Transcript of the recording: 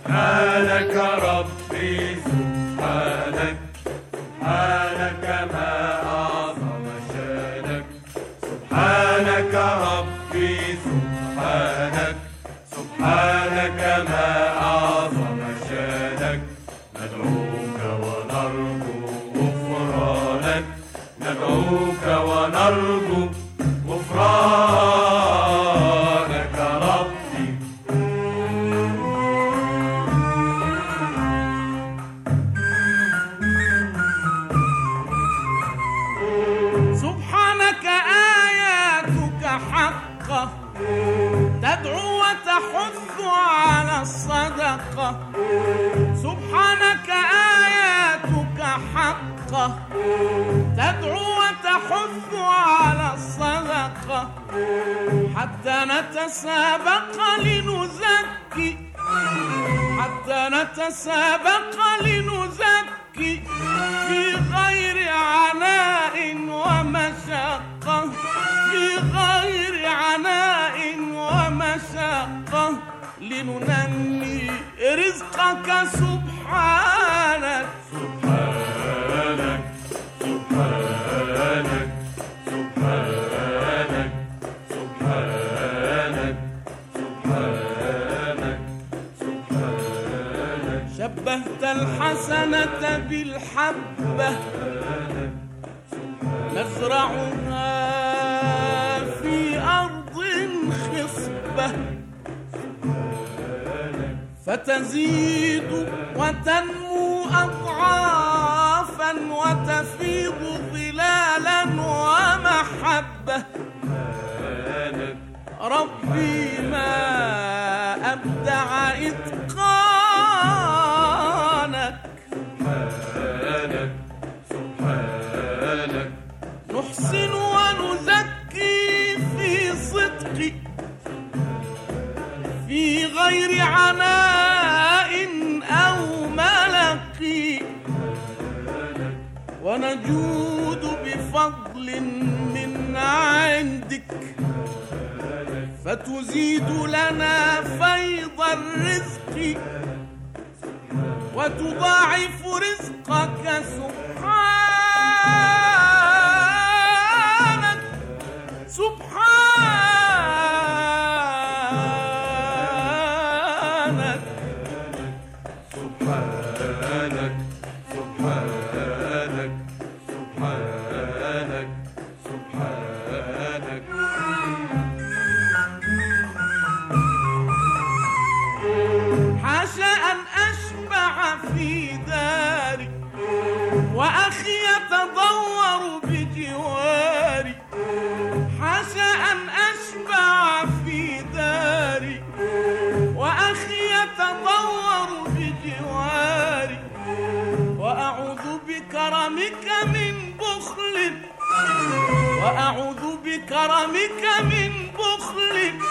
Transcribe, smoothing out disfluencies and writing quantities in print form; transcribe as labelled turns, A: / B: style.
A: سبحانك ربي سبحانك، سبحانك ما أعظم شانك. سبحانك ربي سبحانك، سبحانك ما أعظم شانك. ندعوك ونرجو غفرانك، ندعوك ونرجو غفرانك ربي.
B: سبحانك آياتك حقة تدعو وتحث على الصدقة. سبحانك آياتك حقة تدعو وتحث على الصدقة. حتى نتسابق لنزكي، حتى نتسابق لنزكي في غير عناء ومشقة، في غير عناء ومشقة. لننمي رزقك سبحانك،
A: سبحانك سبحانك سبحانك سبحانك سبحانك سبحانك.
B: شبهت الحسنة بالحبة نزرعها في أرض خصبة، فتزيد وتنمو أضعافا وتفيض ظلالا ومحبة. ربي ما أبدع إتقانك.
A: سبحانك سبحانك.
B: نحسن ونزكي في صدق، في غير عناء أو ملق. ونجود بفضل من عندك، فتزيد لنا فيض الرزق وتضاعف رزقك سبحانك، سبحانك
A: سبحانك سبحانك سبحانك سبحانك.
B: حاشا أن أشبع في داري وأخي يتضور بجواري. حاشا أن أشبع في داري وأخي يتضور بجواري. وأعوذ بكرمك من بخل، وأعوذ بكرمك من بخل